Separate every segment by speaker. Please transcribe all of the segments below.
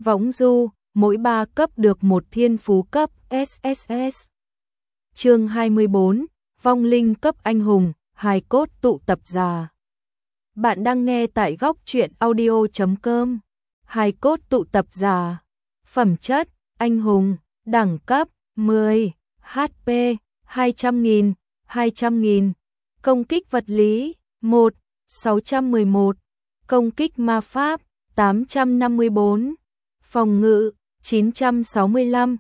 Speaker 1: Võng du, mỗi 3 cấp được một thiên phú cấp SSS. Chương 24, vong linh cấp anh hùng, hài cốt tụ tập già. Bạn đang nghe tại góc truyện audio.com. Hài cốt tụ tập già. Phẩm chất, anh hùng, đẳng cấp, 10, HP, 200.000, 200.000. Công kích vật lý, 1, 611. Công kích ma pháp, 854. Phòng ngự, 965,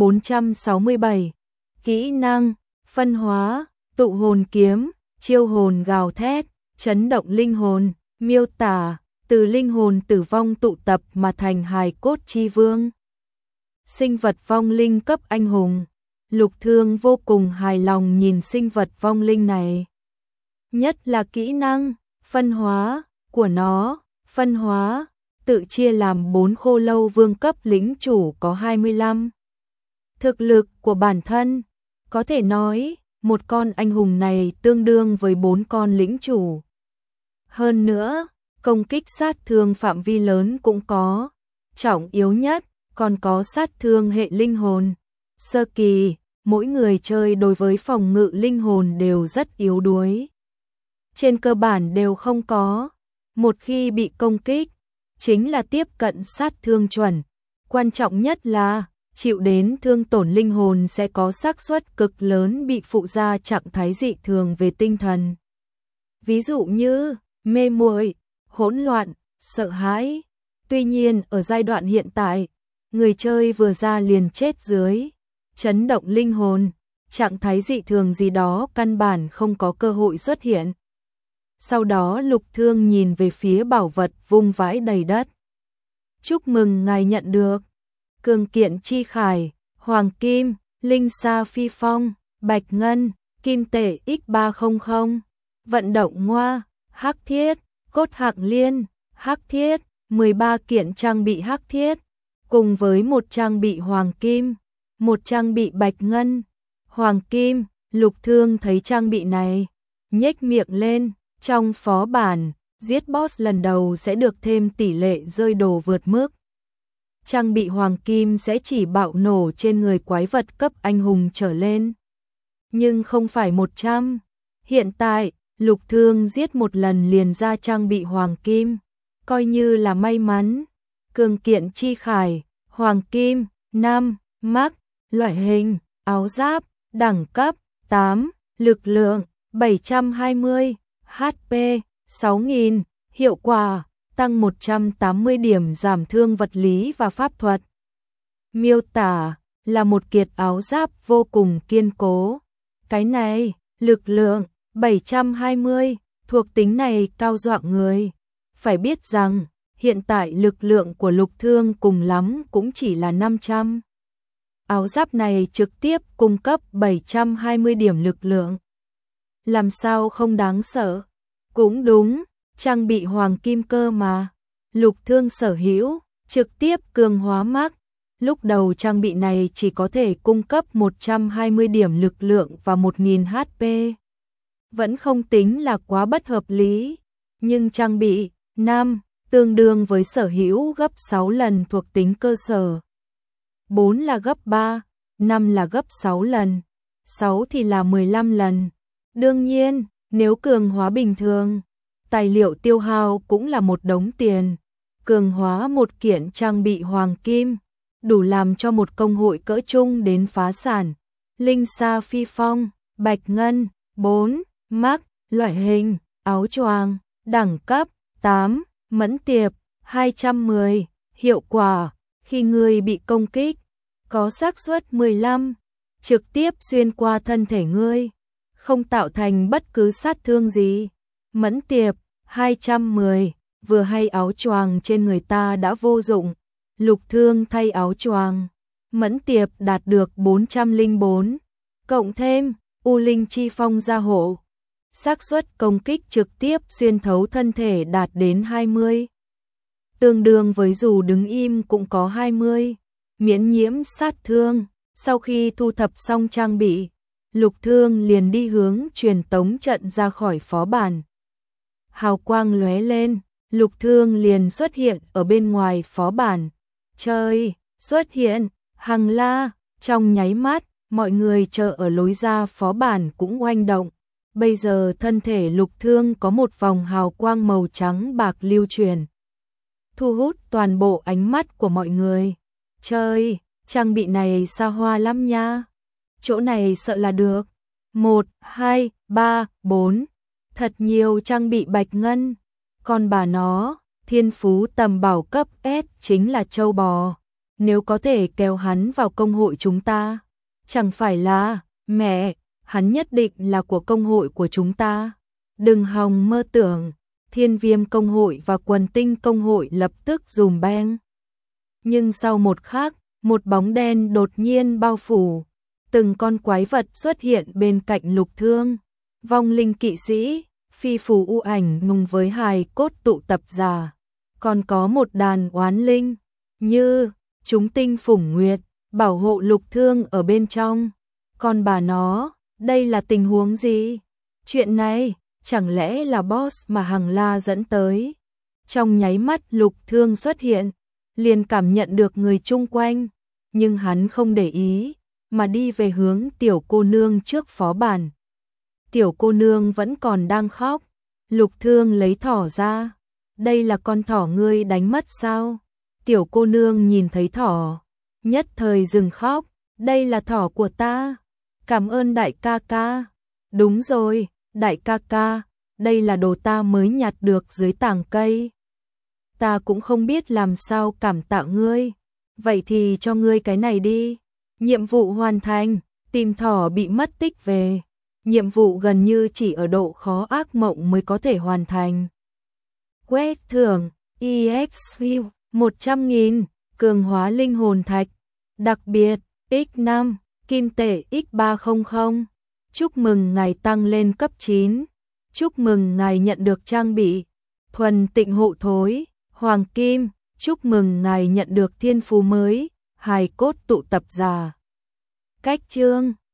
Speaker 1: 467. Kỹ năng, phân hóa, tụ hồn kiếm, chiêu hồn gào thét, chấn động linh hồn, miêu tả, từ linh hồn tử vong tụ tập mà thành hài cốt chi vương. Sinh vật vong linh cấp anh hùng. Lục Thương vô cùng hài lòng nhìn sinh vật vong linh này. Nhất là kỹ năng, phân hóa, của nó, phân hóa, tự chia làm 4 khô lâu vương cấp lĩnh chủ có 25. Thực lực của bản thân, có thể nói, một con anh hùng này tương đương với 4 con lĩnh chủ. Hơn nữa, công kích sát thương phạm vi lớn cũng có, trọng yếu nhất, còn có sát thương hệ linh hồn. Sơ kỳ, mỗi người chơi đối với phòng ngự linh hồn đều rất yếu đuối. Trên cơ bản đều không có. Một khi bị công kích, chính là tiếp cận sát thương chuẩn. Quan trọng nhất là, chịu đến thương tổn linh hồn sẽ có xác suất cực lớn bị phụ ra trạng thái dị thường về tinh thần. Ví dụ như, mê muội, hỗn loạn, sợ hãi. Tuy nhiên ở giai đoạn hiện tại, người chơi vừa ra liền chết dưới chấn động linh hồn, trạng thái dị thường gì đó căn bản không có cơ hội xuất hiện. Sau đó Lục Thương nhìn về phía bảo vật vung vãi đầy đất. Chúc mừng ngài nhận được cường kiện chi khải, hoàng kim, linh sa phi phong, bạch ngân, kim tệ X300, vận động ngoa, hắc thiết, cốt hạng liên, hắc thiết, 13 kiện trang bị hắc thiết, cùng với một trang bị hoàng kim, một trang bị bạch ngân, hoàng kim. Lục Thương thấy trang bị này, nhếch miệng lên. Trong phó bản, giết boss lần đầu sẽ được thêm tỷ lệ rơi đồ vượt mức. Trang bị hoàng kim sẽ chỉ bạo nổ trên người quái vật cấp anh hùng trở lên. Nhưng không phải 100. Hiện tại, Lục Thương giết một lần liền ra trang bị hoàng kim. Coi như là may mắn. Cường kiện chi khải, hoàng kim, 5, mắc, loại hình, áo giáp, đẳng cấp, 8, lực lượng, 720. HP 6.000, hiệu quả tăng 180 điểm giảm thương vật lý và pháp thuật. Miêu tả là một kiệt áo giáp vô cùng kiên cố. Cái này, lực lượng 720, thuộc tính này cao dọa người. Phải biết rằng, hiện tại lực lượng của Lục Thương cùng lắm cũng chỉ là 500. Áo giáp này trực tiếp cung cấp 720 điểm lực lượng. Làm sao không đáng sợ? Cũng đúng, trang bị hoàng kim cơ mà. Lục Thương sở hữu, trực tiếp cường hóa mắc. Lúc đầu trang bị này chỉ có thể cung cấp 120 điểm lực lượng và 1000 HP. Vẫn không tính là quá bất hợp lý. Nhưng trang bị 5 tương đương với sở hữu gấp 6 lần thuộc tính cơ sở. 4 là gấp 3, 5 là gấp 6 lần, 6 thì là 15 lần. Đương nhiên, nếu cường hóa bình thường, tài liệu tiêu hao cũng là một đống tiền. Cường hóa một kiện trang bị hoàng kim, đủ làm cho một công hội cỡ trung đến phá sản. Linh sa phi phong, bạch ngân, 4, mắc, loại hình, áo choàng, đẳng cấp, 8, mẫn tiệp, 210, hiệu quả, khi người bị công kích, có xác suất 15, trực tiếp xuyên qua thân thể ngươi. Không tạo thành bất cứ sát thương gì. Mẫn tiệp, 210, vừa hay áo choàng trên người ta đã vô dụng. Lục Thương thay áo choàng. Mẫn tiệp đạt được 404. Cộng thêm, U Linh Chi Phong gia hộ. Xác suất công kích trực tiếp xuyên thấu thân thể đạt đến 20. Tương đương với dù đứng im cũng có 20. Miễn nhiễm sát thương. Sau khi thu thập xong trang bị, Lục Thương liền đi hướng truyền tống trận ra khỏi phó bản. Hào quang lóe lên, Lục Thương liền xuất hiện ở bên ngoài phó bản. Trời, xuất hiện, Hằng La, trong nháy mắt, mọi người chờ ở lối ra phó bản cũng oanh động. Bây giờ thân thể Lục Thương có một vòng hào quang màu trắng bạc lưu truyền, thu hút toàn bộ ánh mắt của mọi người. Trời, trang bị này xa hoa lắm nha. Chỗ này sợ là được. 1, 2, 3, 4. Thật nhiều trang bị bạch ngân. Còn bà nó, thiên phú tầm bảo cấp S chính là trâu bò. Nếu có thể kéo hắn vào công hội chúng ta, chẳng phải là, mẹ, hắn nhất định là của công hội của chúng ta. Đừng hòng mơ tưởng. Thiên Viêm công hội và Quần Tinh công hội lập tức dùm beng. Nhưng sau một khắc, một bóng đen đột nhiên bao phủ. Từng con quái vật xuất hiện bên cạnh Lục Thương. Vong linh kỵ sĩ, phi phù u ảnh cùng với hài cốt tụ tập giả. Còn có một đàn oán linh, như chúng tinh phủng nguyệt, bảo hộ Lục Thương ở bên trong. Còn bà nó, đây là tình huống gì? Chuyện này, chẳng lẽ là boss mà Hằng La dẫn tới? Trong nháy mắt Lục Thương xuất hiện, liền cảm nhận được người chung quanh, nhưng hắn không để ý, mà đi về hướng tiểu cô nương trước phó bản. Tiểu cô nương vẫn còn đang khóc. Lục Thương lấy thỏ ra. Đây là con thỏ ngươi đánh mất sao? Tiểu cô nương nhìn thấy thỏ, nhất thời dừng khóc. Đây là thỏ của ta. Cảm ơn đại ca ca. Đúng rồi, đại ca ca, đây là đồ ta mới nhặt được dưới tàng cây. Ta cũng không biết làm sao cảm tạ ngươi. Vậy thì cho ngươi cái này đi. Nhiệm vụ hoàn thành, tìm thỏ bị mất tích về. Nhiệm vụ gần như chỉ ở độ khó ác mộng mới có thể hoàn thành. Quét thưởng, EXP 100.000, cường hóa linh hồn thạch. Đặc biệt, X5, kim tệ X300. Chúc mừng ngài tăng lên cấp 9. Chúc mừng ngài nhận được trang bị thuần tịnh hộ thối, hoàng kim. Chúc mừng ngài nhận được thiên phú mới, hài cốt tụ tập giả. Cách chương